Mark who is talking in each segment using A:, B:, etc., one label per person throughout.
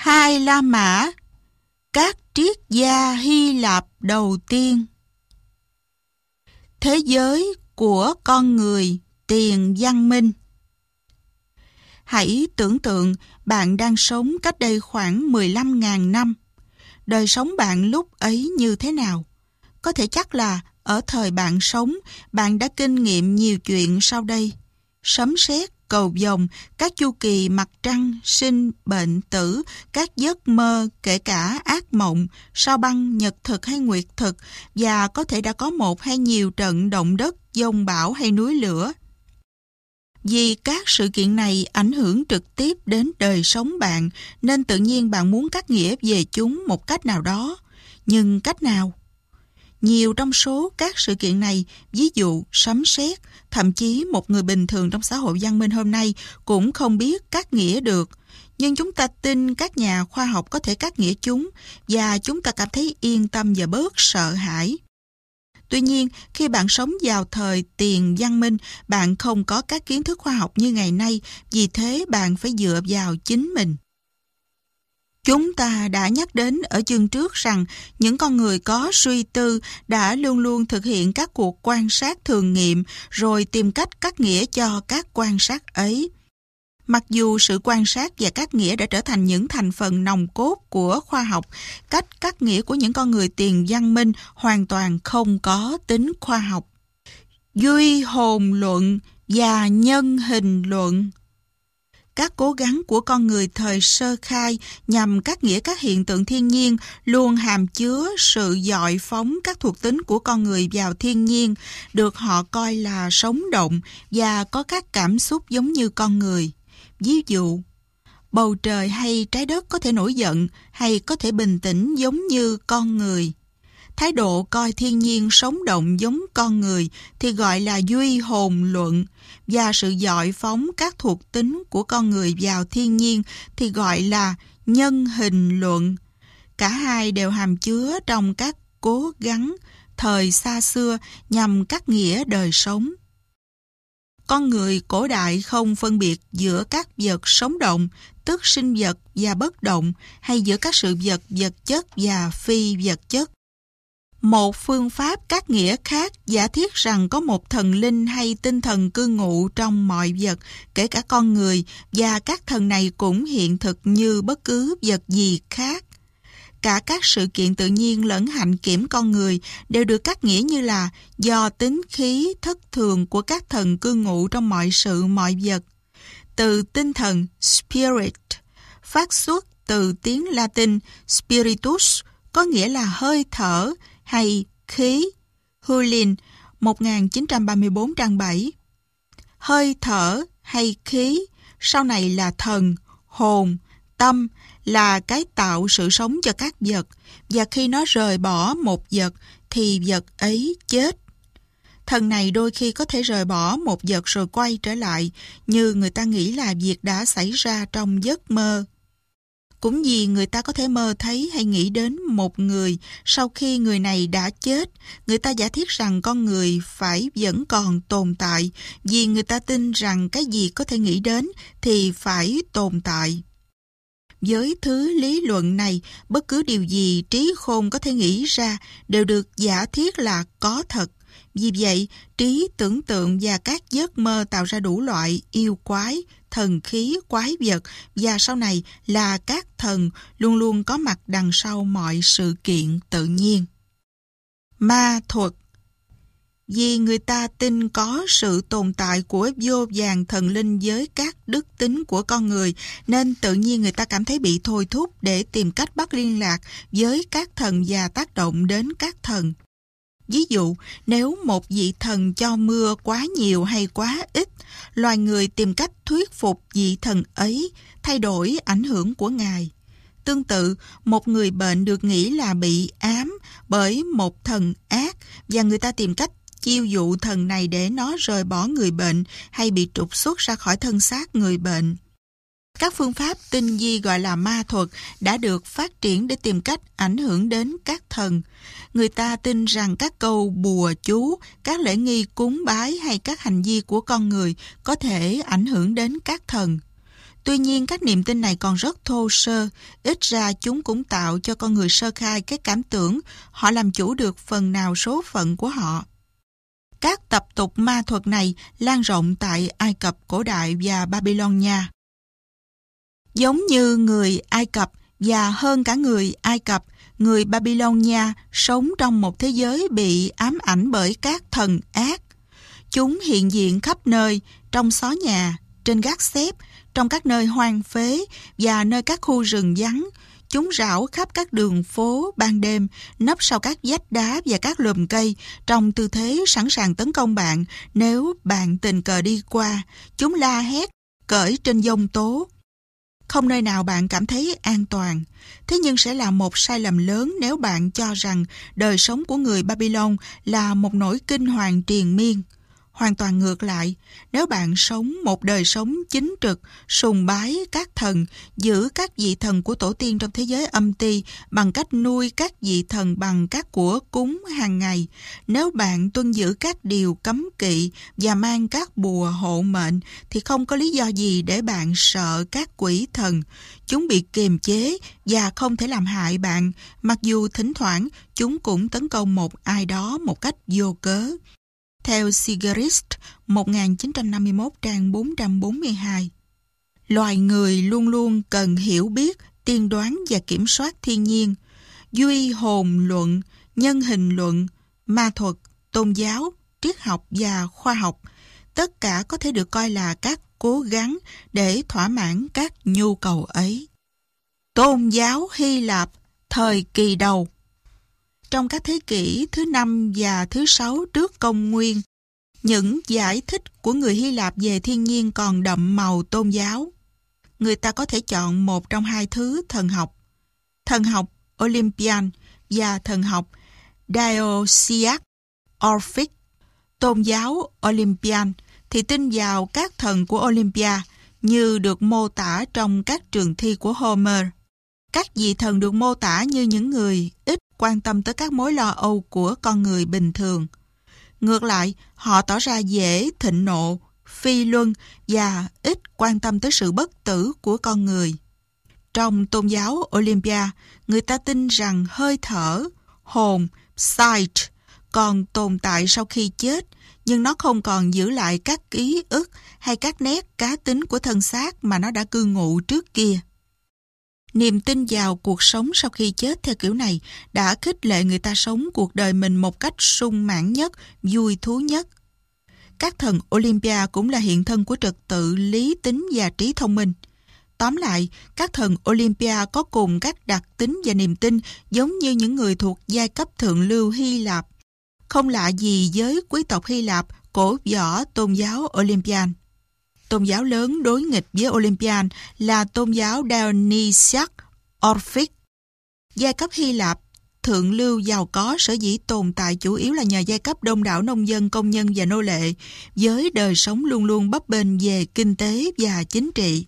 A: Hai La Mã, các triết gia Hy Lạp đầu tiên. Thế giới của con người tiền văn minh. Hãy tưởng tượng bạn đang sống cách đây khoảng 15.000 năm. Đời sống bạn lúc ấy như thế nào? Có thể chắc là ở thời bạn sống, bạn đã kinh nghiệm nhiều chuyện sau đây. Sấm sét, cầu vồng, các chu kỳ mặt trăng, sinh, bệnh, tử, các giấc mơ, kể cả ác mộng, sao băng, nhật thực hay nguyệt thực, và có thể đã có một hay nhiều trận động đất, dông bão hay núi lửa. Vì các sự kiện này ảnh hưởng trực tiếp đến đời sống bạn, nên tự nhiên bạn muốn cắt nghĩa về chúng một cách nào đó. Nhưng cách nào? Nhiều trong số các sự kiện này, ví dụ sấm sét, thậm chí một người bình thường trong xã hội văn minh hôm nay cũng không biết cắt nghĩa được. Nhưng chúng ta tin các nhà khoa học có thể cắt nghĩa chúng, và chúng ta cảm thấy yên tâm và bớt sợ hãi. Tuy nhiên, khi bạn sống vào thời tiền văn minh, bạn không có các kiến thức khoa học như ngày nay, vì thế bạn phải dựa vào chính mình. Chúng ta đã nhắc đến ở chương trước rằng những con người có suy tư đã luôn luôn thực hiện các cuộc quan sát thường nghiệm rồi tìm cách cắt nghĩa cho các quan sát ấy. Mặc dù sự quan sát và cắt nghĩa đã trở thành những thành phần nòng cốt của khoa học, cách cắt nghĩa của những con người tiền văn minh hoàn toàn không có tính khoa học. Duy hồn luận và nhân hình luận. Các cố gắng của con người thời sơ khai nhằm cắt nghĩa các hiện tượng thiên nhiên luôn hàm chứa sự dọi phóng các thuộc tính của con người vào thiên nhiên, được họ coi là sống động và có các cảm xúc giống như con người. Ví dụ, bầu trời hay trái đất có thể nổi giận hay có thể bình tĩnh giống như con người. Thái độ coi thiên nhiên sống động giống con người thì gọi là duy hồn luận, và sự dọi phóng các thuộc tính của con người vào thiên nhiên thì gọi là nhân hình luận. Cả hai đều hàm chứa trong các cố gắng thời xa xưa nhằm cắt nghĩa đời sống. Con người cổ đại không phân biệt giữa các vật sống động, tức sinh vật và bất động, hay giữa các sự vật vật chất và phi vật chất. Một phương pháp cắt nghĩa khác giả thiết rằng có một thần linh hay tinh thần cư ngụ trong mọi vật, kể cả con người, và các thần này cũng hiện thực như bất cứ vật gì khác. Cả các sự kiện tự nhiên lẫn hạnh kiểm con người đều được cắt nghĩa như là do tính khí thất thường của các thần cư ngụ trong mọi sự mọi vật. Từ tinh thần spirit phát xuất từ tiếng Latin spiritus, có nghĩa là hơi thở hay khí. Hurlin 1934 trang 7. Hơi thở hay khí sau này là thần, hồn, tâm, là cái tạo sự sống cho các vật, và khi nó rời bỏ một vật thì vật ấy chết. Thần này đôi khi có thể rời bỏ một vật rồi quay trở lại, như người ta nghĩ là việc đã xảy ra trong giấc mơ. Cũng vì người ta có thể mơ thấy hay nghĩ đến một người sau khi người này đã chết, người ta giả thiết rằng con người phải vẫn còn tồn tại, vì người ta tin rằng cái gì có thể nghĩ đến thì phải tồn tại. Với thứ lý luận này, bất cứ điều gì trí khôn có thể nghĩ ra đều được giả thiết là có thật. Vì vậy, trí tưởng tượng và các giấc mơ tạo ra đủ loại yêu quái, thần khí, quái vật, và sau này là các thần luôn luôn có mặt đằng sau mọi sự kiện tự nhiên. Ma thuật. Vì người ta tin có sự tồn tại của vô vàn thần linh với các đức tính của con người, nên tự nhiên người ta cảm thấy bị thôi thúc để tìm cách bắt liên lạc với các thần và tác động đến các thần. Ví dụ, nếu một vị thần cho mưa quá nhiều hay quá ít, loài người tìm cách thuyết phục vị thần ấy thay đổi ảnh hưởng của ngài. Tương tự, một người bệnh được nghĩ là bị ám bởi một thần ác, và người ta tìm cách chiêu dụ thần này để nó rời bỏ người bệnh hay bị trục xuất ra khỏi thân xác người bệnh. Các phương pháp tinh vi gọi là ma thuật đã được phát triển để tìm cách ảnh hưởng đến các thần. Người ta tin rằng các câu bùa chú, các lễ nghi cúng bái hay các hành vi của con người có thể ảnh hưởng đến các thần. Tuy nhiên, các niềm tin này còn rất thô sơ, ít ra chúng cũng tạo cho con người sơ khai cái cảm tưởng họ làm chủ được phần nào số phận của họ. Các tập tục ma thuật này lan rộng tại Ai Cập cổ đại và Babylonia. Giống như người Ai Cập và hơn cả người Ai Cập, người Babylonia sống trong một thế giới bị ám ảnh bởi các thần ác. Chúng hiện diện khắp nơi, trong xó nhà, trên gác xếp, trong các nơi hoang phế và nơi các khu rừng vắng. Chúng rảo khắp các đường phố ban đêm, nấp sau các vách đá và các lùm cây, trong tư thế sẵn sàng tấn công bạn nếu bạn tình cờ đi qua. Chúng la hét, cởi trên giông tố. Không nơi nào bạn cảm thấy an toàn. Thế nhưng sẽ là một sai lầm lớn nếu bạn cho rằng đời sống của người Babylon là một nỗi kinh hoàng triền miên. Hoàn toàn ngược lại, nếu bạn sống một đời sống chính trực, sùng bái các thần, giữ các vị thần của tổ tiên trong thế giới âm ti bằng cách nuôi các vị thần bằng các của cúng hàng ngày, nếu bạn tuân giữ các điều cấm kỵ và mang các bùa hộ mệnh, thì không có lý do gì để bạn sợ các quỷ thần. Chúng bị kiềm chế và không thể làm hại bạn, mặc dù thỉnh thoảng chúng cũng tấn công một ai đó một cách vô cớ. Theo Sigerist, 1951 trang 442. Loài người luôn luôn cần hiểu biết, tiên đoán và kiểm soát thiên nhiên. Duy hồn luận, nhân hình luận, ma thuật, tôn giáo, triết học và khoa học, tất cả có thể được coi là các cố gắng để thỏa mãn các nhu cầu ấy. Tôn giáo Hy Lạp thời kỳ đầu. Trong các thế kỷ thứ 5 và thứ 6 trước công nguyên, những giải thích của người Hy Lạp về thiên nhiên còn đậm màu tôn giáo. Người ta có thể chọn một trong hai thứ thần học Olympian và thần học Dionysiac Orphic. Tôn giáo Olympian thì tin vào các thần của Olympia như được mô tả trong các trường thi của Homer. Các vị thần được mô tả như những người ít quan tâm tới các mối lo âu của con người bình thường. Ngược lại, họ tỏ ra dễ thịnh nộ, phi luân và ít quan tâm tới sự bất tử của con người. Trong tôn giáo Olympia, người ta tin rằng hơi thở, hồn, psyche còn tồn tại sau khi chết, nhưng nó không còn giữ lại các ký ức hay các nét cá tính của thân xác mà nó đã cư ngụ trước kia. Niềm tin vào cuộc sống sau khi chết theo kiểu này đã khích lệ người ta sống cuộc đời mình một cách sung mãn nhất, vui thú nhất. Các thần Olympia cũng là hiện thân của trật tự, lý tính và trí thông minh. Tóm lại, các thần Olympia có cùng các đặc tính và niềm tin giống như những người thuộc giai cấp thượng lưu Hy Lạp. Không lạ gì với quý tộc Hy Lạp cổ võ tôn giáo Olympian. Tôn giáo lớn đối nghịch với Olympian là tôn giáo Dionysiac Orphic. Giai cấp Hy Lạp thượng lưu giàu có sở dĩ tồn tại chủ yếu là nhờ giai cấp đông đảo nông dân, công nhân và nô lệ, với đời sống luôn luôn bấp bênh về kinh tế và chính trị.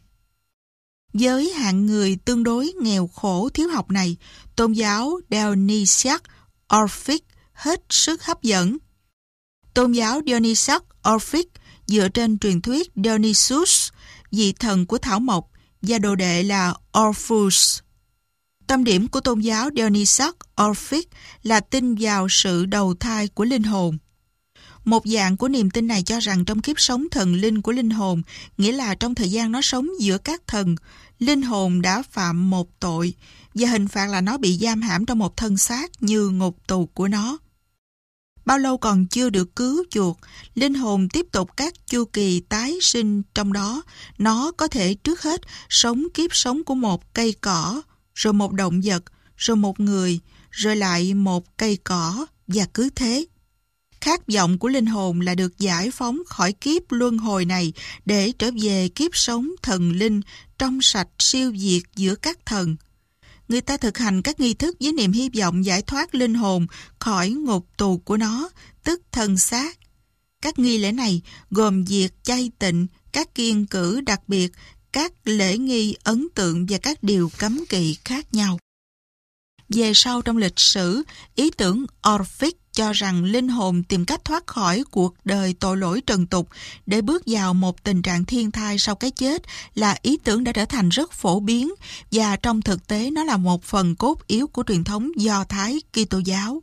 A: Với hạng người tương đối nghèo khổ thiếu học này, tôn giáo Dionysiac Orphic hết sức hấp dẫn. Tôn giáo Dionysiac Orphic dựa trên truyền thuyết Dionysus, vị thần của thảo mộc, và đồ đệ là Orpheus. Tâm điểm của tôn giáo Dionysiac Orphic là tin vào sự đầu thai của linh hồn. Một dạng của niềm tin này cho rằng trong kiếp sống thần linh của linh hồn, nghĩa là trong thời gian nó sống giữa các thần, linh hồn đã phạm một tội, và hình phạt là nó bị giam hãm trong một thân xác như ngục tù của nó. Bao lâu còn chưa được cứu chuộc, linh hồn tiếp tục các chu kỳ tái sinh, trong đó nó có thể trước hết sống kiếp sống của một cây cỏ, rồi một động vật, rồi một người, rồi lại một cây cỏ, và cứ thế. Khát vọng của linh hồn là được giải phóng khỏi kiếp luân hồi này để trở về kiếp sống thần linh trong sạch siêu việt giữa các thần. Người ta thực hành các nghi thức với niềm hy vọng giải thoát linh hồn khỏi ngục tù của nó, tức thân xác. Các nghi lễ này gồm việc chay tịnh, các kiêng cữ đặc biệt, các lễ nghi ấn tượng và các điều cấm kỵ khác nhau. Về sau trong lịch sử, ý tưởng Orphic cho rằng linh hồn tìm cách thoát khỏi cuộc đời tội lỗi trần tục để bước vào một tình trạng thiên thai sau cái chết là ý tưởng đã trở thành rất phổ biến, và trong thực tế nó là một phần cốt yếu của truyền thống Do Thái Kitô giáo.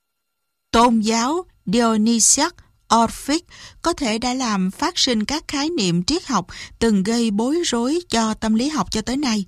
A: Tôn giáo Dionysiac Orphic có thể đã làm phát sinh các khái niệm triết học từng gây bối rối cho tâm lý học cho tới nay.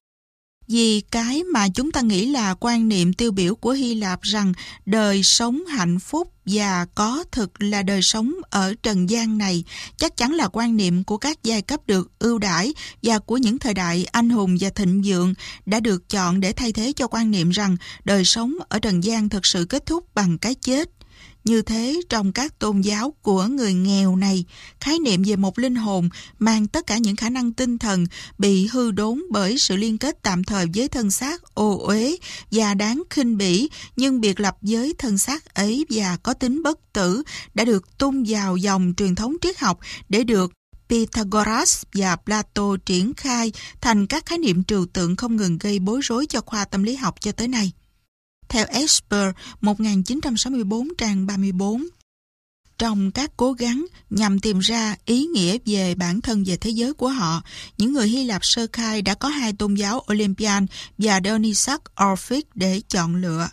A: Vì cái mà chúng ta nghĩ là quan niệm tiêu biểu của Hy Lạp rằng đời sống hạnh phúc và có thực là đời sống ở trần gian này chắc chắn là quan niệm của các giai cấp được ưu đãi và của những thời đại anh hùng và thịnh vượng đã được chọn để thay thế cho quan niệm rằng đời sống ở trần gian thực sự kết thúc bằng cái chết. Như thế, trong các tôn giáo của người nghèo này, khái niệm về một linh hồn mang tất cả những khả năng tinh thần bị hư đốn bởi sự liên kết tạm thời với thân xác ô uế và đáng khinh bỉ, nhưng biệt lập với thân xác ấy và có tính bất tử đã được tung vào dòng truyền thống triết học để được Pythagoras và Plato triển khai thành các khái niệm trừu tượng không ngừng gây bối rối cho khoa tâm lý học cho tới nay. Theo Esper, 1964 trang 34. Trong các cố gắng nhằm tìm ra ý nghĩa về bản thân về thế giới của họ, những người Hy Lạp sơ khai đã có hai tôn giáo Olympian và Dionysiac Orphic để chọn lựa.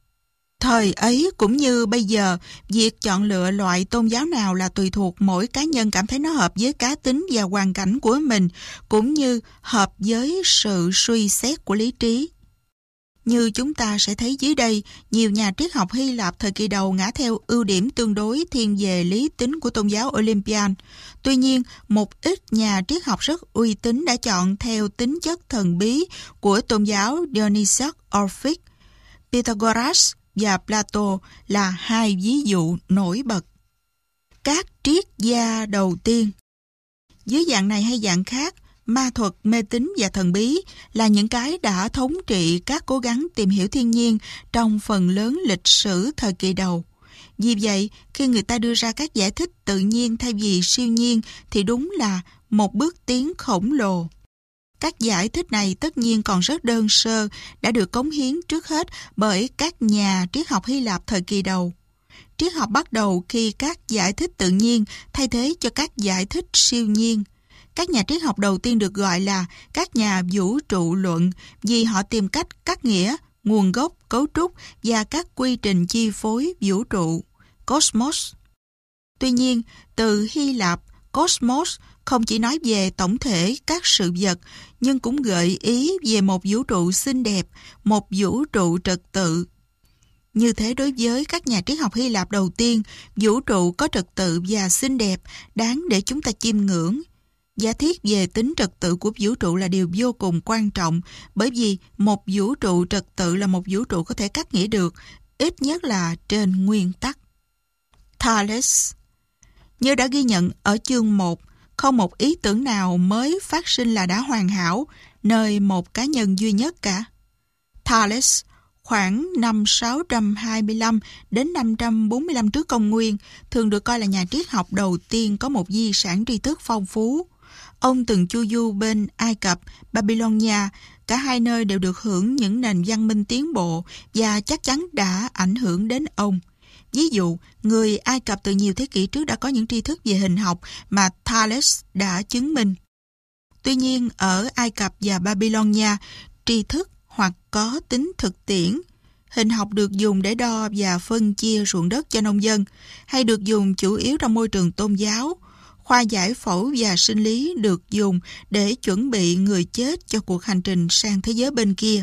A: Thời ấy cũng như bây giờ, việc chọn lựa loại tôn giáo nào là tùy thuộc mỗi cá nhân cảm thấy nó hợp với cá tính và hoàn cảnh của mình, cũng như hợp với sự suy xét của lý trí. Như chúng ta sẽ thấy dưới đây, nhiều nhà triết học Hy Lạp thời kỳ đầu ngã theo ưu điểm tương đối thiên về lý tính của tôn giáo Olympian. Tuy nhiên, một ít nhà triết học rất uy tín đã chọn theo tính chất thần bí của tôn giáo Dionysiac Orphic. Pythagoras và Plato là hai ví dụ nổi bật. Các triết gia đầu tiên. Dưới dạng này hay dạng khác, ma thuật, mê tín và thần bí là những cái đã thống trị các cố gắng tìm hiểu thiên nhiên trong phần lớn lịch sử thời kỳ đầu. Vì vậy, khi người ta đưa ra các giải thích tự nhiên thay vì siêu nhiên thì đúng là một bước tiến khổng lồ. Các giải thích này tất nhiên còn rất đơn sơ, đã được cống hiến trước hết bởi các nhà triết học Hy Lạp thời kỳ đầu. Triết học bắt đầu khi các giải thích tự nhiên thay thế cho các giải thích siêu nhiên. Các nhà triết học đầu tiên được gọi là các nhà vũ trụ luận vì họ tìm cách cắt nghĩa, nguồn gốc, cấu trúc và các quy trình chi phối vũ trụ, cosmos. Tuy nhiên, từ Hy Lạp, cosmos không chỉ nói về tổng thể các sự vật, nhưng cũng gợi ý về một vũ trụ xinh đẹp, một vũ trụ trật tự. Như thế đối với các nhà triết học Hy Lạp đầu tiên, vũ trụ có trật tự và xinh đẹp đáng để chúng ta chiêm ngưỡng. Giả thiết về tính trật tự của vũ trụ là điều vô cùng quan trọng, bởi vì một vũ trụ trật tự là một vũ trụ có thể cắt nghĩa được, ít nhất là trên nguyên tắc. Thales. Như đã ghi nhận ở chương 1, không một ý tưởng nào mới phát sinh là đã hoàn hảo, nơi một cá nhân duy nhất cả. Thales, khoảng năm 625 đến 545 trước công nguyên, thường được coi là nhà triết học đầu tiên có một di sản tri thức phong phú. Ông từng chu du bên Ai Cập, Babylonia, cả hai nơi đều được hưởng những nền văn minh tiến bộ và chắc chắn đã ảnh hưởng đến ông. Ví dụ, người Ai Cập từ nhiều thế kỷ trước đã có những tri thức về hình học mà Thales đã chứng minh. Tuy nhiên, ở Ai Cập và Babylonia, tri thức hoặc có tính thực tiễn, hình học được dùng để đo và phân chia ruộng đất cho nông dân, hay được dùng chủ yếu trong môi trường tôn giáo. Khoa giải phẫu và sinh lý được dùng để chuẩn bị người chết cho cuộc hành trình sang thế giới bên kia.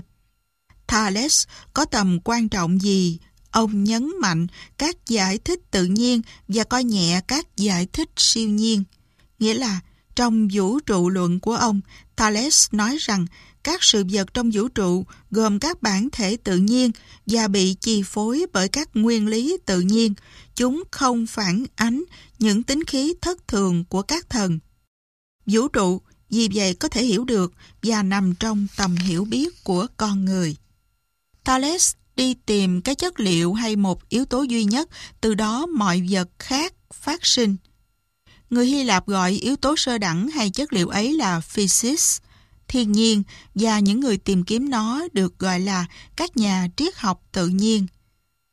A: Thales có tầm quan trọng vì ông nhấn mạnh các giải thích tự nhiên và coi nhẹ các giải thích siêu nhiên. Nghĩa là, trong vũ trụ luận của ông, Thales nói rằng các sự vật trong vũ trụ gồm các bản thể tự nhiên và bị chi phối bởi các nguyên lý tự nhiên. Chúng không phản ánh những tính khí thất thường của các thần. Vũ trụ vì vậy có thể hiểu được và nằm trong tầm hiểu biết của con người. Thales đi tìm cái chất liệu hay một yếu tố duy nhất, từ đó mọi vật khác phát sinh. Người Hy Lạp gọi yếu tố sơ đẳng hay chất liệu ấy là physis, thiên nhiên, và những người tìm kiếm nó được gọi là các nhà triết học tự nhiên.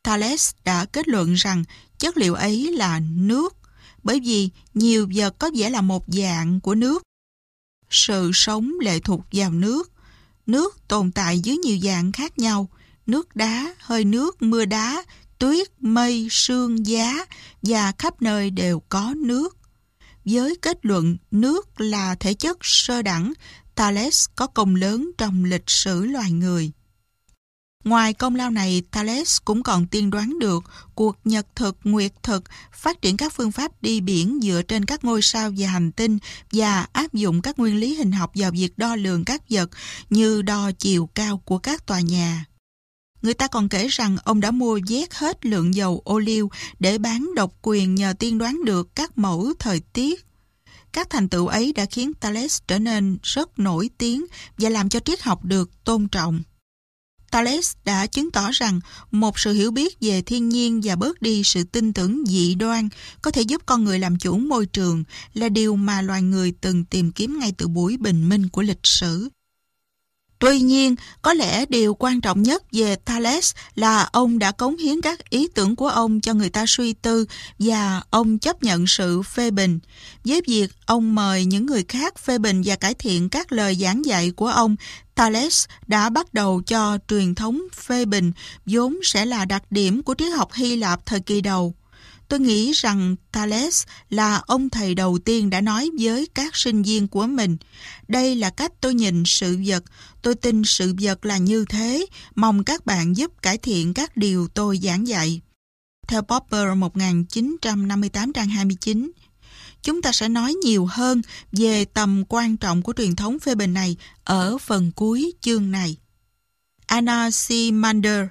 A: Thales đã kết luận rằng chất liệu ấy là nước, bởi vì nhiều vật có vẻ là một dạng của nước. Sự sống lệ thuộc vào nước. Nước tồn tại dưới nhiều dạng khác nhau: nước đá, hơi nước, mưa đá, tuyết, mây, sương, giá, và khắp nơi đều có nước. Với kết luận nước là thể chất sơ đẳng, Thales có công lớn trong lịch sử loài người. Ngoài công lao này, Thales cũng còn tiên đoán được cuộc nhật thực, nguyệt thực, phát triển các phương pháp đi biển dựa trên các ngôi sao và hành tinh, và áp dụng các nguyên lý hình học vào việc đo lường các vật như đo chiều cao của các tòa nhà. Người ta còn kể rằng ông đã mua vét hết lượng dầu ô liu để bán độc quyền nhờ tiên đoán được các mẫu thời tiết. Các thành tựu ấy đã khiến Thales trở nên rất nổi tiếng và làm cho triết học được tôn trọng. Thales đã chứng tỏ rằng một sự hiểu biết về thiên nhiên và bớt đi sự tin tưởng dị đoan có thể giúp con người làm chủ môi trường, là điều mà loài người từng tìm kiếm ngay từ buổi bình minh của lịch sử. Tuy nhiên, có lẽ điều quan trọng nhất về Thales là ông đã cống hiến các ý tưởng của ông cho người ta suy tư, và ông chấp nhận sự phê bình. Với việc ông mời những người khác phê bình và cải thiện các lời giảng dạy của ông, Thales đã bắt đầu cho truyền thống phê bình vốn sẽ là đặc điểm của triết học Hy Lạp thời kỳ đầu. Tôi nghĩ rằng Thales là ông thầy đầu tiên đã nói với các sinh viên của mình: đây là cách tôi nhìn sự vật, tôi tin sự vật là như thế, mong các bạn giúp cải thiện các điều tôi giảng dạy. Theo Popper 1958 trang 29. Chúng ta sẽ nói nhiều hơn về tầm quan trọng của truyền thống phê bình này ở phần cuối chương này. Anaximander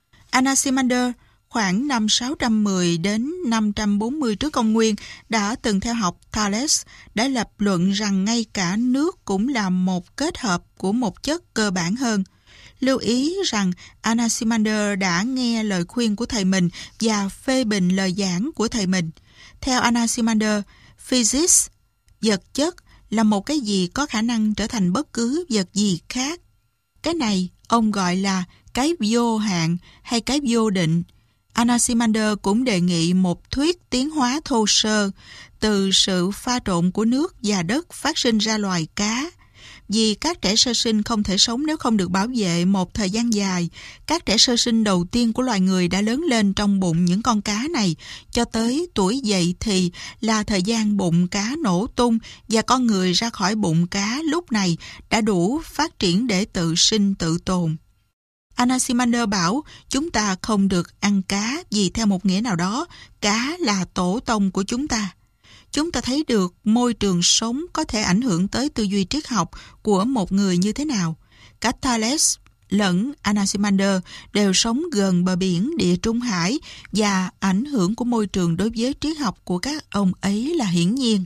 A: khoảng năm 610 đến 540 trước công nguyên đã từng theo học Thales, đã lập luận rằng ngay cả nước cũng là một kết hợp của một chất cơ bản hơn. Lưu ý rằng Anaximander đã nghe lời khuyên của thầy mình và phê bình lời giảng của thầy mình. Theo Anaximander, physics, vật chất, là một cái gì có khả năng trở thành bất cứ vật gì khác. Cái này ông gọi là cái vô hạn hay cái vô định. Anaximander cũng đề nghị một thuyết tiến hóa thô sơ: từ sự pha trộn của nước và đất phát sinh ra loài cá. Vì các trẻ sơ sinh không thể sống nếu không được bảo vệ một thời gian dài, các trẻ sơ sinh đầu tiên của loài người đã lớn lên trong bụng những con cá này, cho tới tuổi dậy thì là thời gian bụng cá nổ tung, và con người ra khỏi bụng cá lúc này đã đủ phát triển để tự sinh tự tồn. Anaximander bảo chúng ta không được ăn cá vì theo một nghĩa nào đó, cá là tổ tông của chúng ta. Chúng ta thấy được môi trường sống có thể ảnh hưởng tới tư duy triết học của một người như thế nào. Cả Thales lẫn Anaximander đều sống gần bờ biển Địa Trung Hải, và ảnh hưởng của môi trường đối với triết học của các ông ấy là hiển nhiên.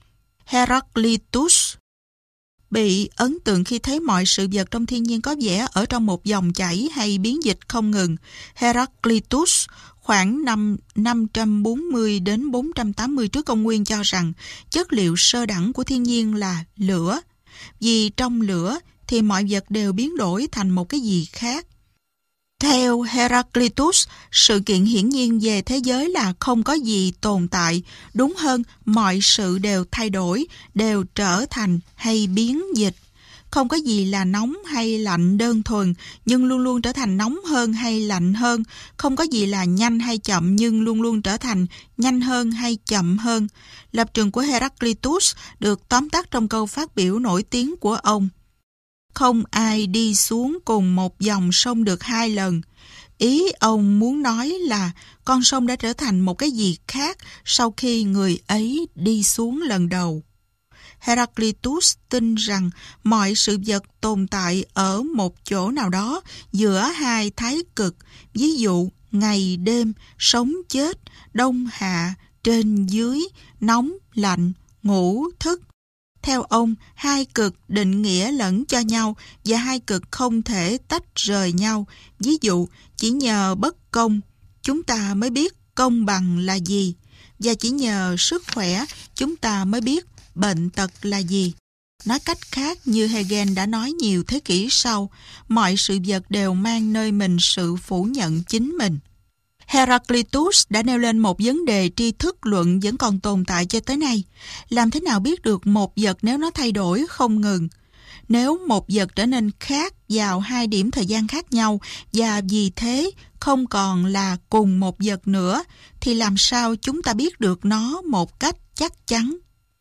A: Heraclitus bị ấn tượng khi thấy mọi sự vật trong thiên nhiên có vẻ ở trong một dòng chảy hay biến dịch không ngừng. Heraclitus khoảng năm 540 đến 480 trước công nguyên cho rằng chất liệu sơ đẳng của thiên nhiên là lửa. Vì trong lửa thì mọi vật đều biến đổi thành một cái gì khác. Theo Heraclitus, sự kiện hiển nhiên về thế giới là không có gì tồn tại, đúng hơn mọi sự đều thay đổi, đều trở thành hay biến dịch. Không có gì là nóng hay lạnh đơn thuần, nhưng luôn luôn trở thành nóng hơn hay lạnh hơn. Không có gì là nhanh hay chậm, nhưng luôn luôn trở thành nhanh hơn hay chậm hơn. Lập trường của Heraclitus được tóm tắt trong câu phát biểu nổi tiếng của ông: không ai đi xuống cùng một dòng sông được hai lần. Ý ông muốn nói là con sông đã trở thành một cái gì khác sau khi người ấy đi xuống lần đầu. Heraclitus tin rằng mọi sự vật tồn tại ở một chỗ nào đó giữa hai thái cực, ví dụ ngày đêm, sống chết, đông hạ, trên dưới, nóng lạnh, ngủ thức. Theo ông, hai cực định nghĩa lẫn cho nhau và hai cực không thể tách rời nhau. Ví dụ, chỉ nhờ bất công, chúng ta mới biết công bằng là gì, và chỉ nhờ sức khỏe, chúng ta mới biết bệnh tật là gì. Nói cách khác, như Hegel đã nói nhiều thế kỷ sau, mọi sự vật đều mang nơi mình sự phủ nhận chính mình. Heraclitus đã nêu lên một vấn đề tri thức luận vẫn còn tồn tại cho tới nay. Làm thế nào biết được một vật nếu nó thay đổi không ngừng? Nếu một vật trở nên khác vào 2 điểm thời gian khác nhau và vì thế không còn là cùng một vật nữa, thì làm sao chúng ta biết được nó một cách chắc chắn?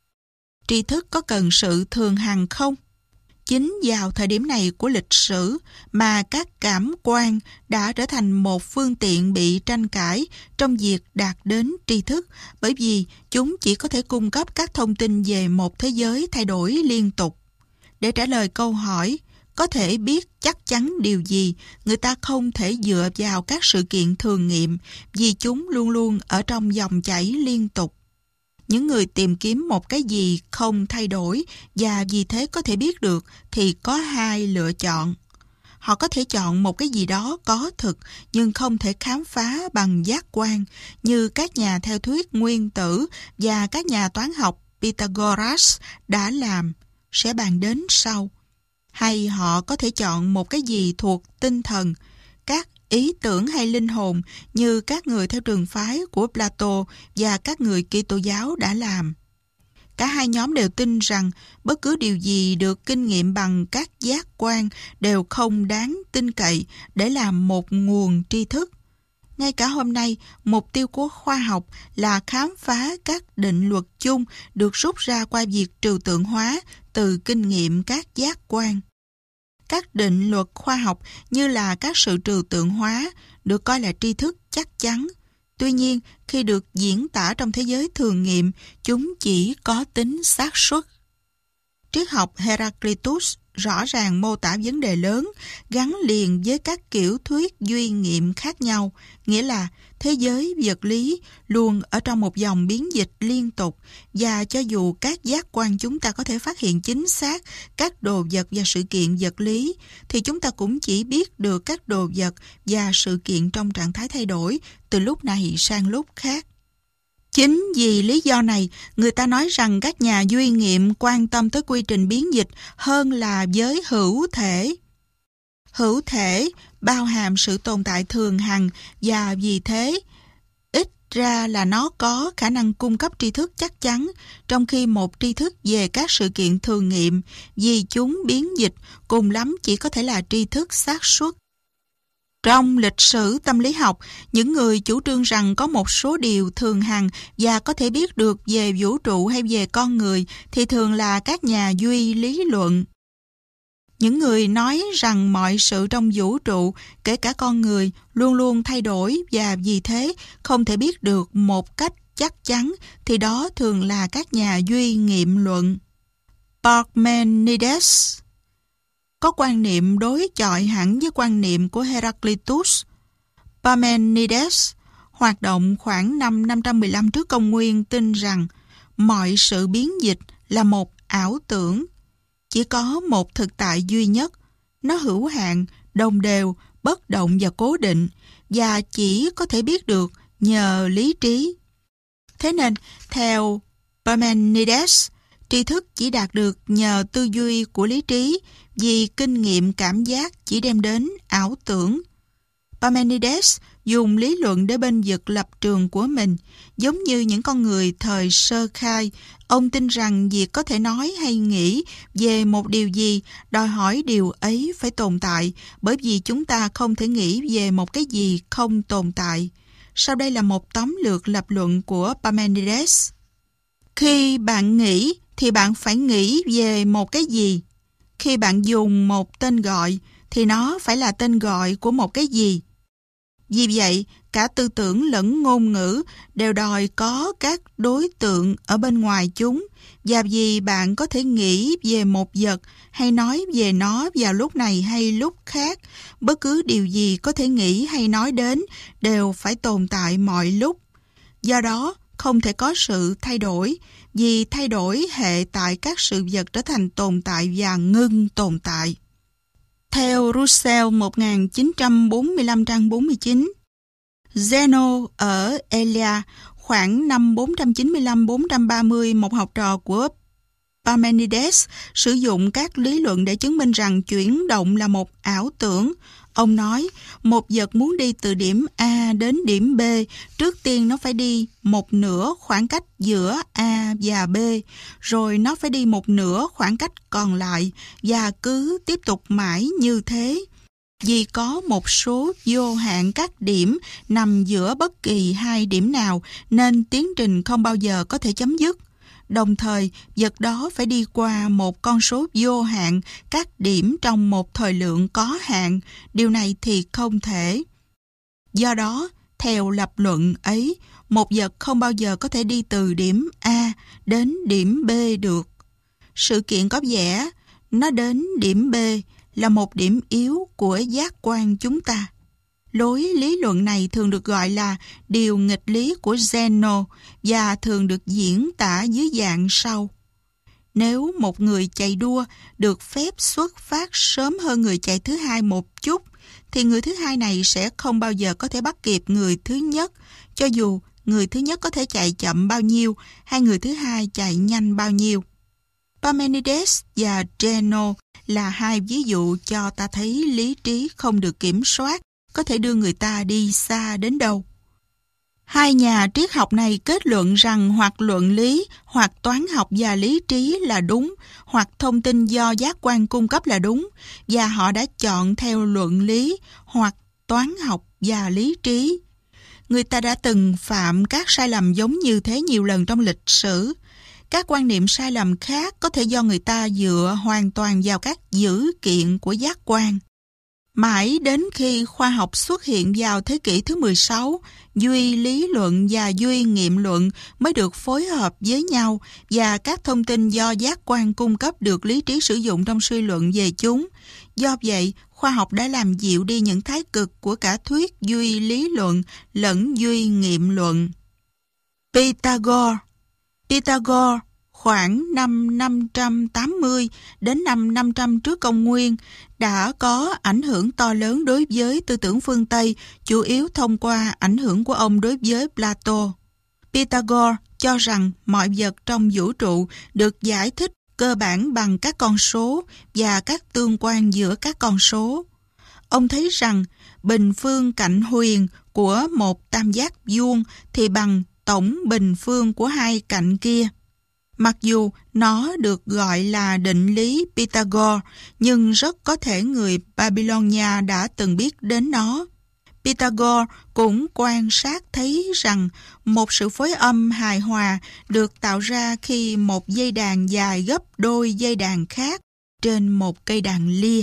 A: Tri thức có cần sự thường hằng không? Chính vào thời điểm này của lịch sử mà các cảm quan đã trở thành một phương tiện bị tranh cãi trong việc đạt đến tri thức, bởi vì chúng chỉ có thể cung cấp các thông tin về một thế giới thay đổi liên tục. Để trả lời câu hỏi có thể biết chắc chắn điều gì, người ta không thể dựa vào các sự kiện thường nghiệm vì chúng luôn luôn ở trong dòng chảy liên tục. Những người tìm kiếm một cái gì không thay đổi và vì thế có thể biết được thì có 2 lựa chọn. Họ có thể chọn một cái gì đó có thực nhưng không thể khám phá bằng giác quan như các nhà theo thuyết nguyên tử và các nhà toán học Pythagoras đã làm, sẽ bàn đến sau. Hay họ có thể chọn một cái gì thuộc tinh thần, các ý tưởng hay linh hồn như các người theo trường phái của Plato và các người Kitô giáo đã làm. Cả hai nhóm đều tin rằng bất cứ điều gì được kinh nghiệm bằng các giác quan đều không đáng tin cậy để làm một nguồn tri thức. Ngay cả hôm nay, mục tiêu của khoa học là khám phá các định luật chung được rút ra qua việc trừu tượng hóa từ kinh nghiệm các giác quan. Các định luật khoa học như là các sự trừu tượng hóa được coi là tri thức chắc chắn. Tuy nhiên, khi được diễn tả trong thế giới thường nghiệm, chúng chỉ có tính xác suất. Triết học Heraclitus rõ ràng mô tả vấn đề lớn gắn liền với các kiểu thuyết duy nghiệm khác nhau, nghĩa là thế giới vật lý luôn ở trong một dòng biến dịch liên tục và cho dù các giác quan chúng ta có thể phát hiện chính xác các đồ vật và sự kiện vật lý thì chúng ta cũng chỉ biết được các đồ vật và sự kiện trong trạng thái thay đổi từ lúc này sang lúc khác. Chính vì lý do này, người ta nói rằng các nhà duy nghiệm quan tâm tới quy trình biến dịch hơn là với hữu thể. Hữu thể bao hàm sự tồn tại thường hằng và vì thế, ít ra là nó có khả năng cung cấp tri thức chắc chắn, trong khi một tri thức về các sự kiện thường nghiệm vì chúng biến dịch cùng lắm chỉ có thể là tri thức xác suất. Trong lịch sử tâm lý học, những người chủ trương rằng có một số điều thường hằng và có thể biết được về vũ trụ hay về con người thì thường là các nhà duy lý luận. Những người nói rằng mọi sự trong vũ trụ, kể cả con người, luôn luôn thay đổi và vì thế không thể biết được một cách chắc chắn thì đó thường là các nhà duy nghiệm luận. Parmenides có quan niệm đối chọi hẳn với quan niệm của Heraclitus. Parmenides hoạt động khoảng năm 515 trước công nguyên tin rằng mọi sự biến dịch là một ảo tưởng. Chỉ có một thực tại duy nhất, nó hữu hạn, đồng đều, bất động và cố định và chỉ có thể biết được nhờ lý trí. Thế nên, theo Parmenides, tri thức chỉ đạt được nhờ tư duy của lý trí vì kinh nghiệm cảm giác chỉ đem đến ảo tưởng. Parmenides dùng lý luận để bênh vực lập trường của mình. Giống như những con người thời sơ khai, ông tin rằng việc có thể nói hay nghĩ về một điều gì đòi hỏi điều ấy phải tồn tại, bởi vì chúng ta không thể nghĩ về một cái gì không tồn tại. Sau đây là một tóm lược lập luận của Parmenides. Khi bạn nghĩ thì bạn phải nghĩ về một cái gì. Khi bạn dùng một tên gọi thì nó phải là tên gọi của một cái gì. Vì vậy, cả tư tưởng lẫn ngôn ngữ đều đòi có các đối tượng ở bên ngoài chúng, và vì bạn có thể nghĩ về một vật hay nói về nó vào lúc này hay lúc khác, bất cứ điều gì có thể nghĩ hay nói đến đều phải tồn tại mọi lúc. Do đó, không thể có sự thay đổi, vì thay đổi hệ tại các sự vật trở thành tồn tại và ngưng tồn tại. Theo Russell 1945 trang 49, Zeno ở Elia khoảng năm 495-430, một học trò của Parmenides sử dụng các lý luận để chứng minh rằng chuyển động là một ảo tưởng. Ông nói, một vật muốn đi từ điểm A đến điểm B, trước tiên nó phải đi một nửa khoảng cách giữa A và B, rồi nó phải đi một nửa khoảng cách còn lại, và cứ tiếp tục mãi như thế. Vì có một số vô hạn các điểm nằm giữa bất kỳ hai điểm nào, nên tiến trình không bao giờ có thể chấm dứt. Đồng thời, vật đó phải đi qua một con số vô hạn các điểm trong một thời lượng có hạn. Điều này thì không thể. Do đó, theo lập luận ấy, một vật không bao giờ có thể đi từ điểm A đến điểm B được. Sự kiện có vẻ nó đến điểm B là một điểm yếu của giác quan chúng ta. Lối lý luận này thường được gọi là điều nghịch lý của Zeno và thường được diễn tả dưới dạng sau. Nếu một người chạy đua được phép xuất phát sớm hơn người chạy thứ hai một chút, thì người thứ hai này sẽ không bao giờ có thể bắt kịp người thứ nhất, cho dù người thứ nhất có thể chạy chậm bao nhiêu hay người thứ hai chạy nhanh bao nhiêu. Parmenides và Zeno là hai ví dụ cho ta thấy lý trí không được kiểm soát có thể đưa người ta đi xa đến đâu. Hai nhà triết học này kết luận rằng hoặc luận lý, hoặc toán học và lý trí là đúng, hoặc thông tin do giác quan cung cấp là đúng, và họ đã chọn theo luận lý, hoặc toán học và lý trí. Người ta đã từng phạm các sai lầm giống như thế nhiều lần trong lịch sử. Các quan niệm sai lầm khác có thể do người ta dựa hoàn toàn vào các dữ kiện của giác quan. Mãi đến khi khoa học xuất hiện vào thế kỷ thứ 16, duy lý luận và duy nghiệm luận mới được phối hợp với nhau và các thông tin do giác quan cung cấp được lý trí sử dụng trong suy luận về chúng. Do vậy, khoa học đã làm dịu đi những thái cực của cả thuyết duy lý luận lẫn duy nghiệm luận. Pythagore khoảng năm 580 đến năm 500 trước công nguyên đã có ảnh hưởng to lớn đối với tư tưởng phương Tây, chủ yếu thông qua ảnh hưởng của ông đối với Plato. Pythagore cho rằng mọi vật trong vũ trụ được giải thích cơ bản bằng các con số và các tương quan giữa các con số. Ông thấy rằng bình phương cạnh huyền của một tam giác vuông thì bằng tổng bình phương của hai cạnh kia. Mặc dù nó được gọi là định lý Pythagore, nhưng rất có thể người Babylonia đã từng biết đến nó. Pythagore cũng quan sát thấy rằng một sự phối âm hài hòa được tạo ra khi một dây đàn dài gấp đôi dây đàn khác trên một cây đàn lia.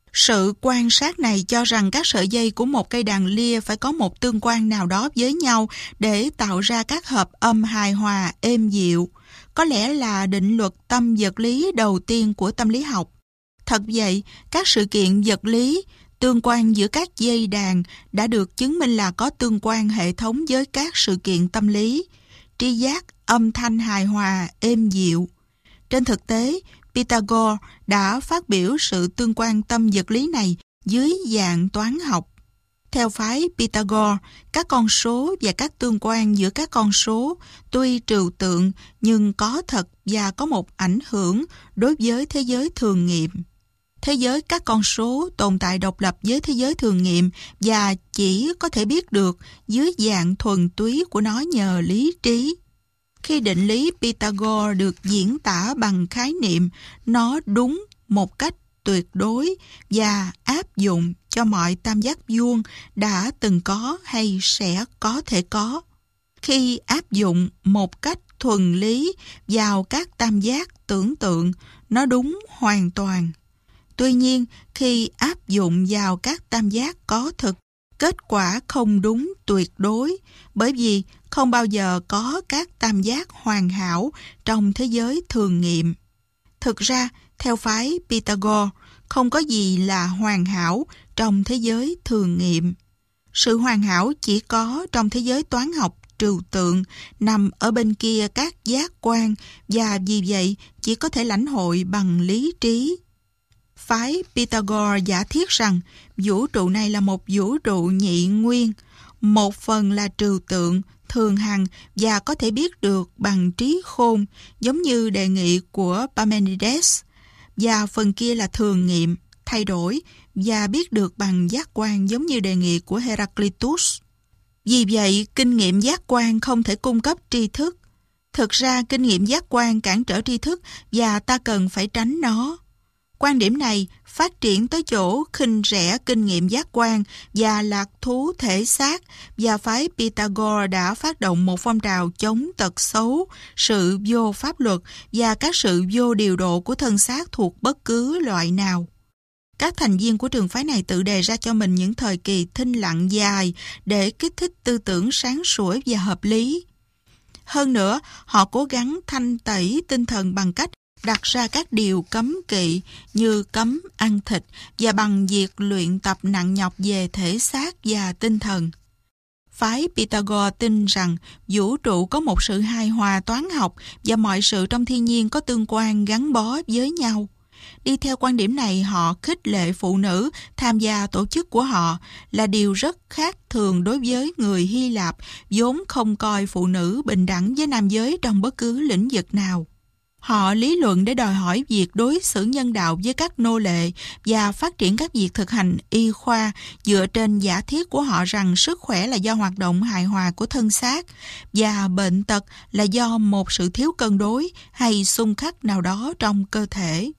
A: Sự quan sát này cho rằng các sợi dây của một cây đàn lia phải có một tương quan nào đó với nhau để tạo ra các hợp âm hài hòa êm dịu. Có lẽ là định luật tâm vật lý đầu tiên của tâm lý học. Thật vậy, các sự kiện vật lý, tương quan giữa các dây đàn đã được chứng minh là có tương quan hệ thống với các sự kiện tâm lý, tri giác, âm thanh hài hòa, êm dịu. Trên thực tế, Pythagore đã phát biểu sự tương quan tâm vật lý này dưới dạng toán học. Theo phái Pythagore, các con số và các tương quan giữa các con số tuy trừu tượng nhưng có thật và có một ảnh hưởng đối với thế giới thường nghiệm. Thế giới các con số tồn tại độc lập với thế giới thường nghiệm và chỉ có thể biết được dưới dạng thuần túy của nó nhờ lý trí. Khi định lý Pythagore được diễn tả bằng khái niệm, nó đúng một cách tuyệt đối và áp dụng cho mọi tam giác vuông đã từng có hay sẽ có thể có. Khi áp dụng một cách thuần lý vào các tam giác tưởng tượng, nó đúng hoàn toàn. Tuy nhiên, khi áp dụng vào các tam giác có thực, kết quả không đúng tuyệt đối, bởi vì không bao giờ có các tam giác hoàn hảo trong thế giới thường nghiệm. Thực ra, theo phái Pythagore, không có gì là hoàn hảo trong thế giới thường nghiệm. Sự hoàn hảo chỉ có trong thế giới toán học trừu tượng nằm ở bên kia các giác quan và vì vậy chỉ có thể lãnh hội bằng lý trí. Phái Pythagore giả thiết rằng vũ trụ này là một vũ trụ nhị nguyên, một phần là trừu tượng, thường hằng và có thể biết được bằng trí khôn, giống như đề nghị của Parmenides, và phần kia là thường nghiệm, thay đổi, và biết được bằng giác quan, giống như đề nghị của Heraclitus. Vì vậy, kinh nghiệm giác quan không thể cung cấp tri thức. Thực ra, kinh nghiệm giác quan cản trở tri thức và ta cần phải tránh nó. Quan điểm này phát triển tới chỗ khinh rẻ kinh nghiệm giác quan và lạc thú thể xác, và phái Pythagore đã phát động một phong trào chống tật xấu, sự vô pháp luật và các sự vô điều độ của thân xác thuộc bất cứ loại nào. Các thành viên của trường phái này tự đề ra cho mình những thời kỳ thinh lặng dài để kích thích tư tưởng sáng sủa và hợp lý. Hơn nữa, họ cố gắng thanh tẩy tinh thần bằng cách đặt ra các điều cấm kỵ như cấm ăn thịt và bằng việc luyện tập nặng nhọc về thể xác và tinh thần. Phái Pythagore tin rằng vũ trụ có một sự hài hòa toán học và mọi sự trong thiên nhiên có tương quan gắn bó với nhau. Đi theo quan điểm này, họ khích lệ phụ nữ tham gia tổ chức của họ, là điều rất khác thường đối với người Hy Lạp vốn không coi phụ nữ bình đẳng với nam giới trong bất cứ lĩnh vực nào. Họ lý luận để đòi hỏi việc đối xử nhân đạo với các nô lệ và phát triển các việc thực hành y khoa dựa trên giả thiết của họ rằng sức khỏe là do hoạt động hài hòa của thân xác và bệnh tật là do một sự thiếu cân đối hay xung khắc nào đó trong cơ thể.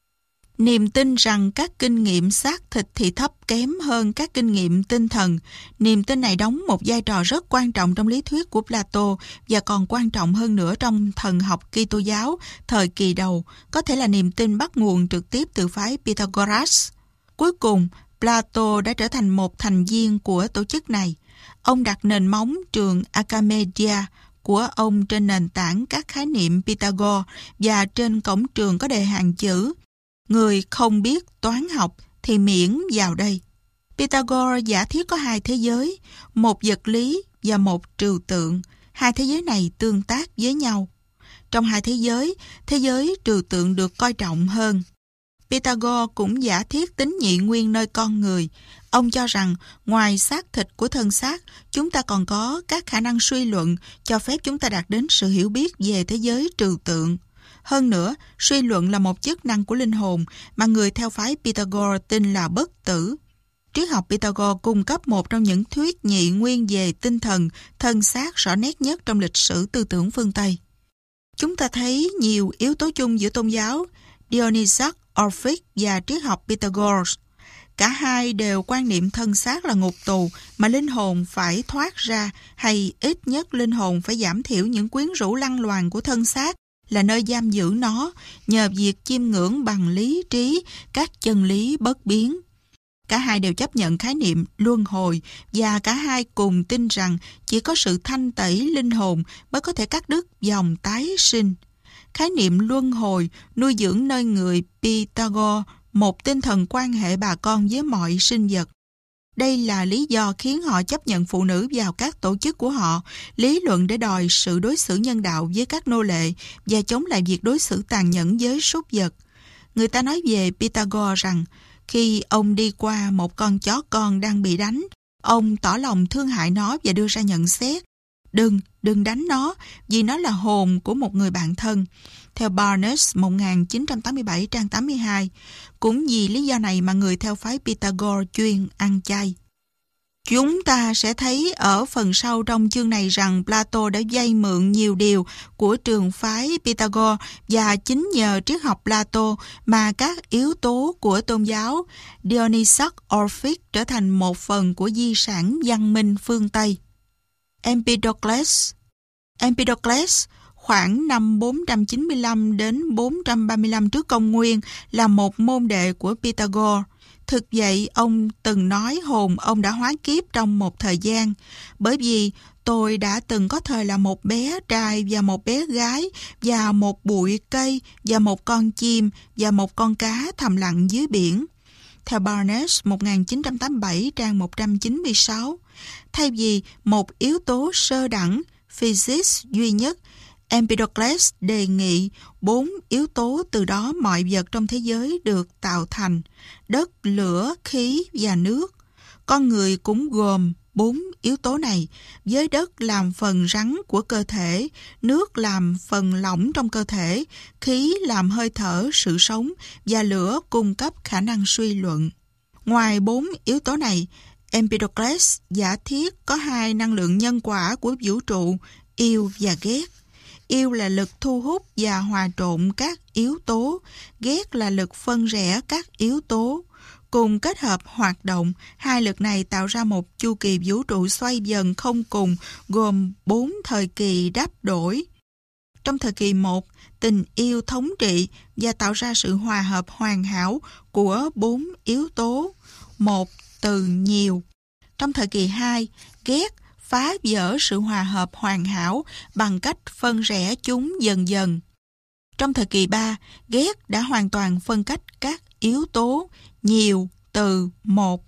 A: Niềm tin rằng các kinh nghiệm xác thịt thì thấp kém hơn các kinh nghiệm tinh thần. Niềm tin này đóng một vai trò rất quan trọng trong lý thuyết của Plato và còn quan trọng hơn nữa trong thần học Kitô giáo thời kỳ đầu, có thể là niềm tin bắt nguồn trực tiếp từ phái Pythagoras. Cuối cùng, Plato đã trở thành một thành viên của tổ chức này. Ông đặt nền móng trường Archimedia của ông trên nền tảng các khái niệm Pythagore, và trên cổng trường có đề hàng chữ: người không biết toán học thì miễn vào đây. Pythagore giả thiết có hai thế giới, một vật lý và một trừu tượng. Hai thế giới này tương tác với nhau. Trong hai thế giới trừu tượng được coi trọng hơn. Pythagore cũng giả thiết tính nhị nguyên nơi con người. Ông cho rằng ngoài xác thịt của thân xác, chúng ta còn có các khả năng suy luận cho phép chúng ta đạt đến sự hiểu biết về thế giới trừu tượng. Hơn nữa, suy luận là một chức năng của linh hồn mà người theo phái Pythagore tin là bất tử. Triết học Pythagore cung cấp một trong những thuyết nhị nguyên về tinh thần, thân xác rõ nét nhất trong lịch sử tư tưởng phương Tây. Chúng ta thấy nhiều yếu tố chung giữa tôn giáo Dionysius, Orphic và triết học Pythagore. Cả hai đều quan niệm thân xác là ngục tù mà linh hồn phải thoát ra, hay ít nhất linh hồn phải giảm thiểu những quyến rũ lăng loàn của thân xác là nơi giam giữ nó nhờ việc chiêm ngưỡng bằng lý trí các chân lý bất biến. Cả hai đều chấp nhận khái niệm luân hồi, và cả hai cùng tin rằng chỉ có sự thanh tẩy linh hồn mới có thể cắt đứt dòng tái sinh. Khái niệm luân hồi nuôi dưỡng nơi người Pythagore một tinh thần quan hệ bà con với mọi sinh vật. Đây là lý do khiến họ chấp nhận phụ nữ vào các tổ chức của họ, lý luận để đòi sự đối xử nhân đạo với các nô lệ và chống lại việc đối xử tàn nhẫn với súc vật. Người ta nói về Pythagore rằng khi ông đi qua một con chó con đang bị đánh, ông tỏ lòng thương hại nó và đưa ra nhận xét: Đừng đánh nó, vì nó là hồn của một người bạn thân. Theo Barnes 1987 trang 82, cũng vì lý do này mà người theo phái Pythagore chuyên ăn chay. Chúng ta sẽ thấy ở phần sau trong chương này rằng Plato đã vay mượn nhiều điều của trường phái Pythagore, và chính nhờ triết học Plato mà các yếu tố của tôn giáo Dionysius Orphic trở thành một phần của di sản văn minh phương Tây. Empedocles khoảng năm 495 đến 435 trước công nguyên là một môn đệ của Pythagore. Thực vậy, ông từng nói hồn ông đã hóa kiếp trong một thời gian, bởi vì tôi đã từng có thời là một bé trai và một bé gái, và một bụi cây và một con chim và một con cá thầm lặng dưới biển. Theo Barnes 1987 trang 196, thay vì một yếu tố sơ đẳng, physics duy nhất, Empedocles đề nghị 4 yếu tố, từ đó mọi vật trong thế giới được tạo thành: đất, lửa, khí và nước. Con người cũng gồm 4 yếu tố này, với đất làm phần rắn của cơ thể, nước làm phần lỏng trong cơ thể, khí làm hơi thở, sự sống và lửa cung cấp khả năng suy luận. Ngoài 4 yếu tố này, Empedocles giả thiết có 2 năng lượng nhân quả của vũ trụ, yêu và ghét. Yêu là lực thu hút và hòa trộn các yếu tố, ghét là lực phân rẽ các yếu tố. Cùng kết hợp hoạt động, 2 lực này tạo ra một chu kỳ vũ trụ xoay dần không cùng, gồm 4 thời kỳ đáp đổi. Trong thời kỳ 1, tình yêu thống trị và tạo ra sự hòa hợp hoàn hảo của 4 yếu tố, một từ nhiều. Trong thời kỳ 2, ghét phá vỡ sự hòa hợp hoàn hảo bằng cách phân rẽ chúng dần dần. Trong thời kỳ 3, ghét đã hoàn toàn phân cách các yếu tố, nhiều từ một,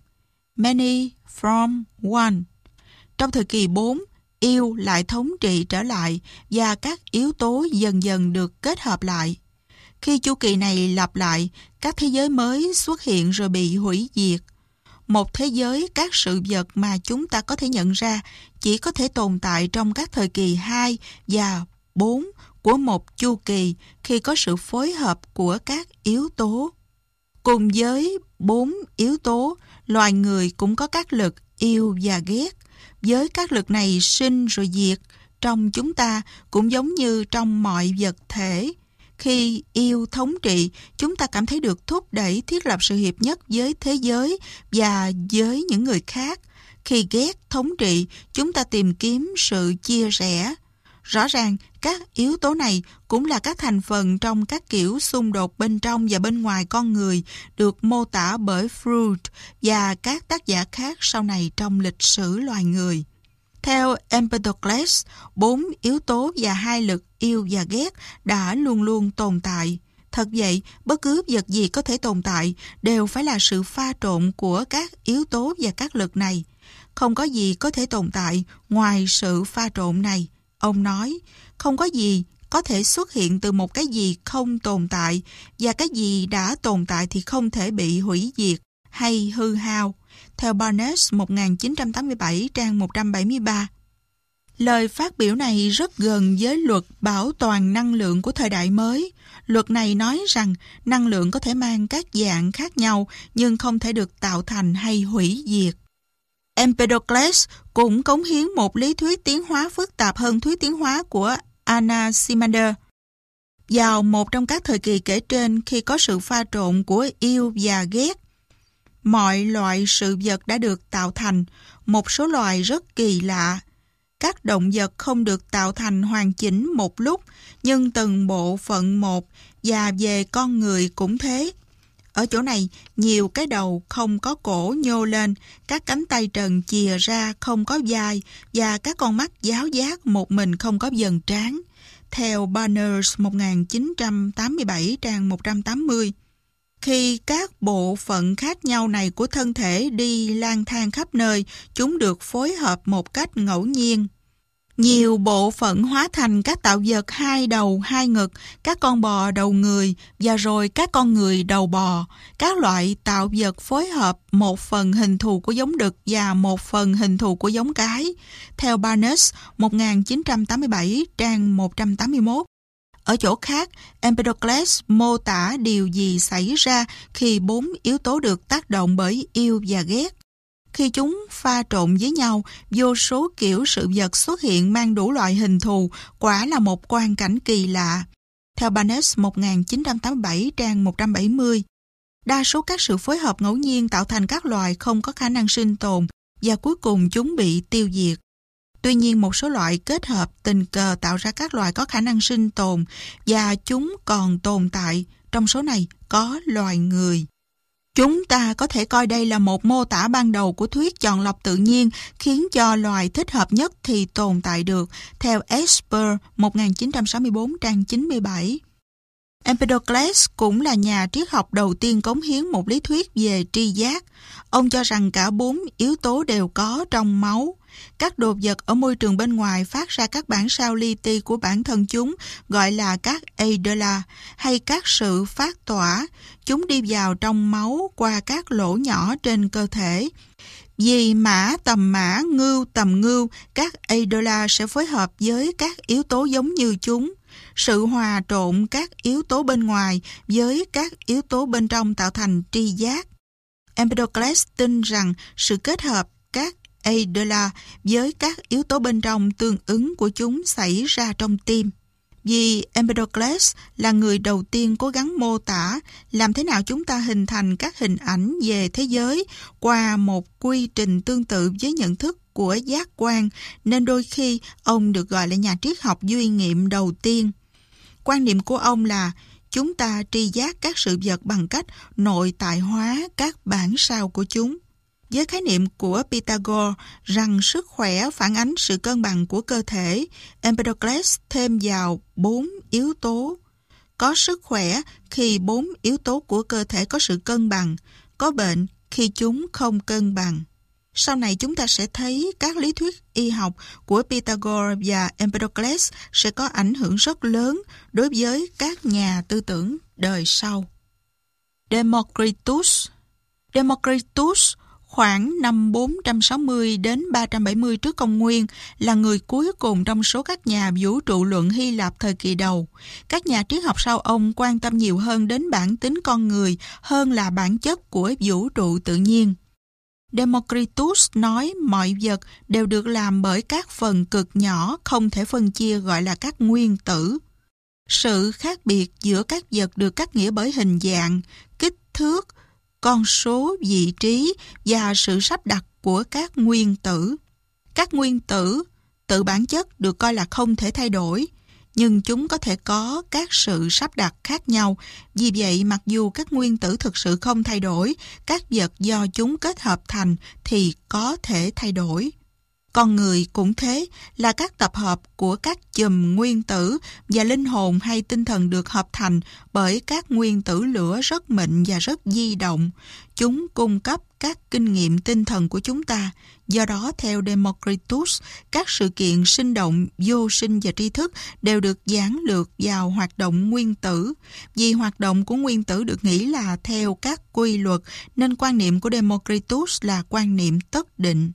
A: many from one. Trong thời kỳ 4, yêu lại thống trị trở lại và các yếu tố dần dần được kết hợp lại. Khi chu kỳ này lặp lại, các thế giới mới xuất hiện rồi bị hủy diệt. Một thế giới các sự vật mà chúng ta có thể nhận ra chỉ có thể tồn tại trong các thời kỳ 2 và 4 của một chu kỳ khi có sự phối hợp của các yếu tố. Cùng với 4 yếu tố, loài người cũng có các lực yêu và ghét. Với các lực này sinh rồi diệt, trong chúng ta cũng giống như trong mọi vật thể. Khi yêu thống trị, chúng ta cảm thấy được thúc đẩy thiết lập sự hiệp nhất với thế giới và với những người khác. Khi ghét thống trị, chúng ta tìm kiếm sự chia rẽ. Rõ ràng, các yếu tố này cũng là các thành phần trong các kiểu xung đột bên trong và bên ngoài con người được mô tả bởi Freud và các tác giả khác sau này trong lịch sử loài người. Theo Empedocles, 4 yếu tố và 2 lực yêu và ghét đã luôn luôn tồn tại. Thật vậy, bất cứ vật gì có thể tồn tại đều phải là sự pha trộn của các yếu tố và các lực này. Không có gì có thể tồn tại ngoài sự pha trộn này. Ông nói, không có gì có thể xuất hiện từ một cái gì không tồn tại, và cái gì đã tồn tại thì không thể bị hủy diệt hay hư hao. Theo Barnes 1987 trang 173. Lời phát biểu này rất gần với luật bảo toàn năng lượng của thời đại mới. Luật này nói rằng năng lượng có thể mang các dạng khác nhau nhưng không thể được tạo thành hay hủy diệt. Empedocles cũng cống hiến một lý thuyết tiến hóa phức tạp hơn thuyết tiến hóa của Anaximander. Vào một trong các thời kỳ kể trên, khi có sự pha trộn của yêu và ghét, mọi loại sự vật đã được tạo thành, một số loài rất kỳ lạ. Các động vật không được tạo thành hoàn chỉnh một lúc, nhưng từng bộ phận một, và về con người cũng thế. Ở chỗ này, nhiều cái đầu không có cổ nhô lên, các cánh tay trần chìa ra không có vai, và các con mắt giáo giác một mình không có vầng trán. Theo Barnes 1987 trang 180. Khi các bộ phận khác nhau này của thân thể đi lang thang khắp nơi, chúng được phối hợp một cách ngẫu nhiên. Nhiều bộ phận hóa thành các tạo vật 2 đầu 2 ngực, các con bò đầu người và rồi các con người đầu bò. Các loại tạo vật phối hợp một phần hình thù của giống đực và một phần hình thù của giống cái. Theo Barnes 1987 trang 181. Ở chỗ khác, Empedocles mô tả điều gì xảy ra khi 4 yếu tố được tác động bởi yêu và ghét. Khi chúng pha trộn với nhau, vô số kiểu sự vật xuất hiện mang đủ loại hình thù, quả là một quang cảnh kỳ lạ. Theo Barnes 1987 trang 170, đa số các sự phối hợp ngẫu nhiên tạo thành các loài không có khả năng sinh tồn và cuối cùng chúng bị tiêu diệt. Tuy nhiên, một số loại kết hợp tình cờ tạo ra các loài có khả năng sinh tồn và chúng còn tồn tại. Trong số này có loài người. Chúng ta có thể coi đây là một mô tả ban đầu của thuyết chọn lọc tự nhiên khiến cho loài thích hợp nhất thì tồn tại được, theo Esper 1964 trang 97. Empedocles cũng là nhà triết học đầu tiên cống hiến một lý thuyết về tri giác. Ông cho rằng cả 4 yếu tố đều có trong máu. Các đồ vật ở môi trường bên ngoài phát ra các bản sao li ti của bản thân chúng, gọi là các eidola, hay các sự phát tỏa. Chúng đi vào trong máu qua các lỗ nhỏ trên cơ thể. Vì mã tầm mã, ngưu tầm ngưu, các eidola sẽ phối hợp với các yếu tố giống như chúng. Sự hòa trộn các yếu tố bên ngoài với các yếu tố bên trong tạo thành tri giác. Empedocles tin rằng sự kết hợp các eidola với các yếu tố bên trong tương ứng của chúng xảy ra trong tim. Vì Empedocles là người đầu tiên cố gắng mô tả làm thế nào chúng ta hình thành các hình ảnh về thế giới qua một quy trình tương tự với nhận thức của giác quan, nên đôi khi ông được gọi là nhà triết học duy nghiệm đầu tiên. Quan niệm của ông là chúng ta tri giác các sự vật bằng cách nội tại hóa các bản sao của chúng. Với khái niệm của Pythagore rằng sức khỏe phản ánh sự cân bằng của cơ thể, Empedocles thêm vào 4 yếu tố. Có sức khỏe khi 4 yếu tố của cơ thể có sự cân bằng, có bệnh khi chúng không cân bằng. Sau này chúng ta sẽ thấy các lý thuyết y học của Pythagore và Empedocles sẽ có ảnh hưởng rất lớn đối với các nhà tư tưởng đời sau. Democritus khoảng năm 460 đến 370 trước công nguyên là người cuối cùng trong số các nhà vũ trụ luận Hy Lạp thời kỳ đầu. Các nhà triết học sau ông quan tâm nhiều hơn đến bản tính con người hơn là bản chất của vũ trụ tự nhiên. Democritus nói mọi vật đều được làm bởi các phần cực nhỏ không thể phân chia, gọi là các nguyên tử. Sự khác biệt giữa các vật được cắt nghĩa bởi hình dạng, kích thước, con số, vị trí và sự sắp đặt của các nguyên tử. Các nguyên tử tự bản chất được coi là không thể thay đổi, nhưng chúng có thể có các sự sắp đặt khác nhau. Vì vậy, mặc dù các nguyên tử thực sự không thay đổi, các vật do chúng kết hợp thành thì có thể thay đổi. Con người cũng thế, là các tập hợp của các chùm nguyên tử, và linh hồn hay tinh thần được hợp thành bởi các nguyên tử lửa rất mịn và rất di động. Chúng cung cấp các kinh nghiệm tinh thần của chúng ta. Do đó, theo Democritus, các sự kiện sinh động, vô sinh và tri thức đều được giản lược vào hoạt động nguyên tử. Vì hoạt động của nguyên tử được nghĩ là theo các quy luật, nên quan niệm của Democritus là quan niệm tất định.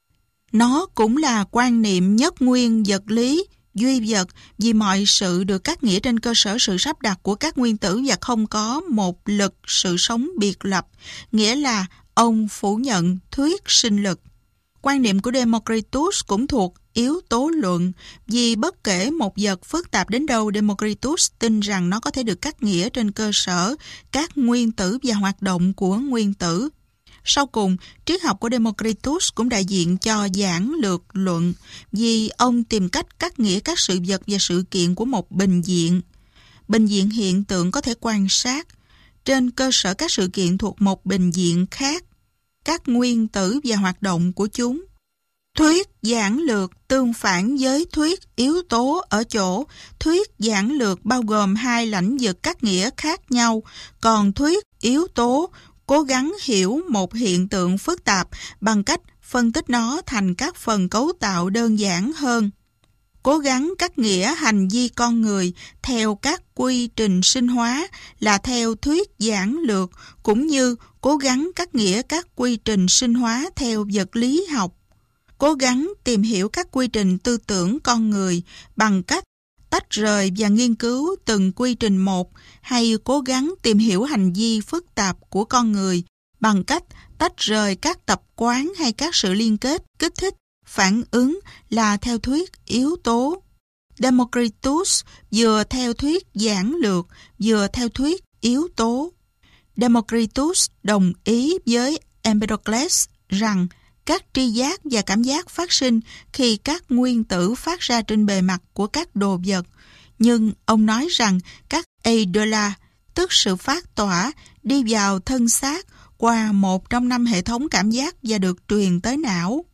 A: Nó cũng là quan niệm nhất nguyên vật lý, duy vật, vì mọi sự được cắt nghĩa trên cơ sở sự sắp đặt của các nguyên tử và không có một lực sự sống biệt lập, nghĩa là ông phủ nhận thuyết sinh lực. Quan niệm của Democritus cũng thuộc yếu tố luận, vì bất kể một vật phức tạp đến đâu, Democritus tin rằng nó có thể được cắt nghĩa trên cơ sở các nguyên tử và hoạt động của nguyên tử. Sau cùng, triết học của Democritus cũng đại diện cho giản lược luận, vì ông tìm cách cắt nghĩa các sự vật và sự kiện của một bình diện. Bình diện hiện tượng có thể quan sát trên cơ sở các sự kiện thuộc một bình diện khác, các nguyên tử và hoạt động của chúng. Thuyết giản lược tương phản với thuyết yếu tố ở chỗ thuyết giản lược bao gồm hai lãnh vực cắt nghĩa khác nhau, còn thuyết yếu tố cố gắng hiểu một hiện tượng phức tạp bằng cách phân tích nó thành các phần cấu tạo đơn giản hơn. Cố gắng cắt nghĩa hành vi con người theo các quy trình sinh hóa là theo thuyết giản lược, cũng như cố gắng cắt nghĩa các quy trình sinh hóa theo vật lý học. Cố gắng tìm hiểu các quy trình tư tưởng con người bằng cách tách rời và nghiên cứu từng quy trình một, hay cố gắng tìm hiểu hành vi phức tạp của con người bằng cách tách rời các tập quán hay các sự liên kết, kích thích, phản ứng là theo thuyết yếu tố. Democritus vừa theo thuyết giản lược, vừa theo thuyết yếu tố. Democritus đồng ý với Empedocles rằng các tri giác và cảm giác phát sinh khi các nguyên tử phát ra trên bề mặt của các đồ vật, nhưng ông nói rằng các eidola, tức sự phát tỏa, đi vào thân xác qua một trong 5 hệ thống cảm giác và được truyền tới não.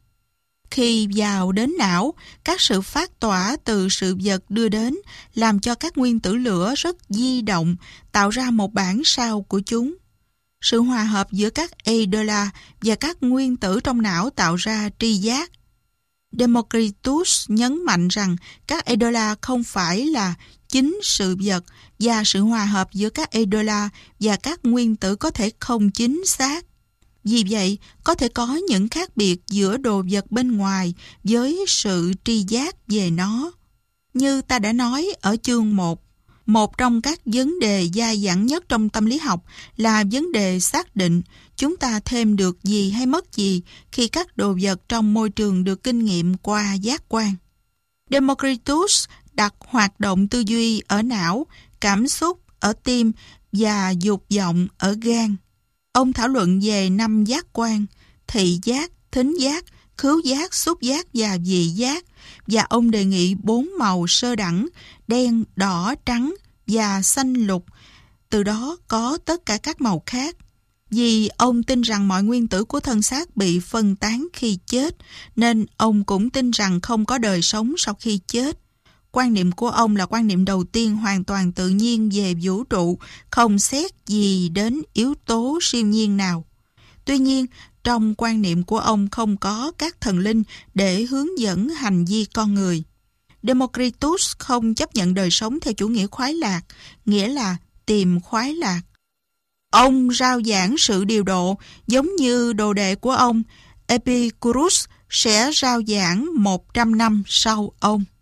A: Khi vào đến não, các sự phát tỏa từ sự vật đưa đến làm cho các nguyên tử lửa rất di động, tạo ra một bản sao của chúng. Sự hòa hợp giữa các eidola và các nguyên tử trong não tạo ra tri giác. Democritus nhấn mạnh rằng các eidola không phải là chính sự vật và sự hòa hợp giữa các eidola và các nguyên tử có thể không chính xác. Vì vậy, có thể có những khác biệt giữa đồ vật bên ngoài với sự tri giác về nó. Như ta đã nói ở chương 1, một trong các vấn đề dai dẳng nhất trong tâm lý học là vấn đề xác định chúng ta thêm được gì hay mất gì khi các đồ vật trong môi trường được kinh nghiệm qua giác quan. Democritus đặt hoạt động tư duy ở não, cảm xúc ở tim và dục vọng ở gan. Ông thảo luận về 5 giác quan: thị giác, thính giác, khứu giác, xúc giác và vị giác, và ông đề nghị 4 màu sơ đẳng: đen, đỏ, trắng và xanh lục. Từ đó có tất cả các màu khác. Vì ông tin rằng mọi nguyên tử của thân xác bị phân tán khi chết, nên ông cũng tin rằng không có đời sống sau khi chết. Quan niệm của ông là quan niệm đầu tiên hoàn toàn tự nhiên về vũ trụ, không xét gì đến yếu tố siêu nhiên nào. Tuy nhiên, trong quan niệm của ông không có các thần linh để hướng dẫn hành vi con người. Democritus không chấp nhận đời sống theo chủ nghĩa khoái lạc, nghĩa là tìm khoái lạc. Ông rao giảng sự điều độ giống như đồ đệ của ông, Epicurus, sẽ rao giảng 100 năm sau ông.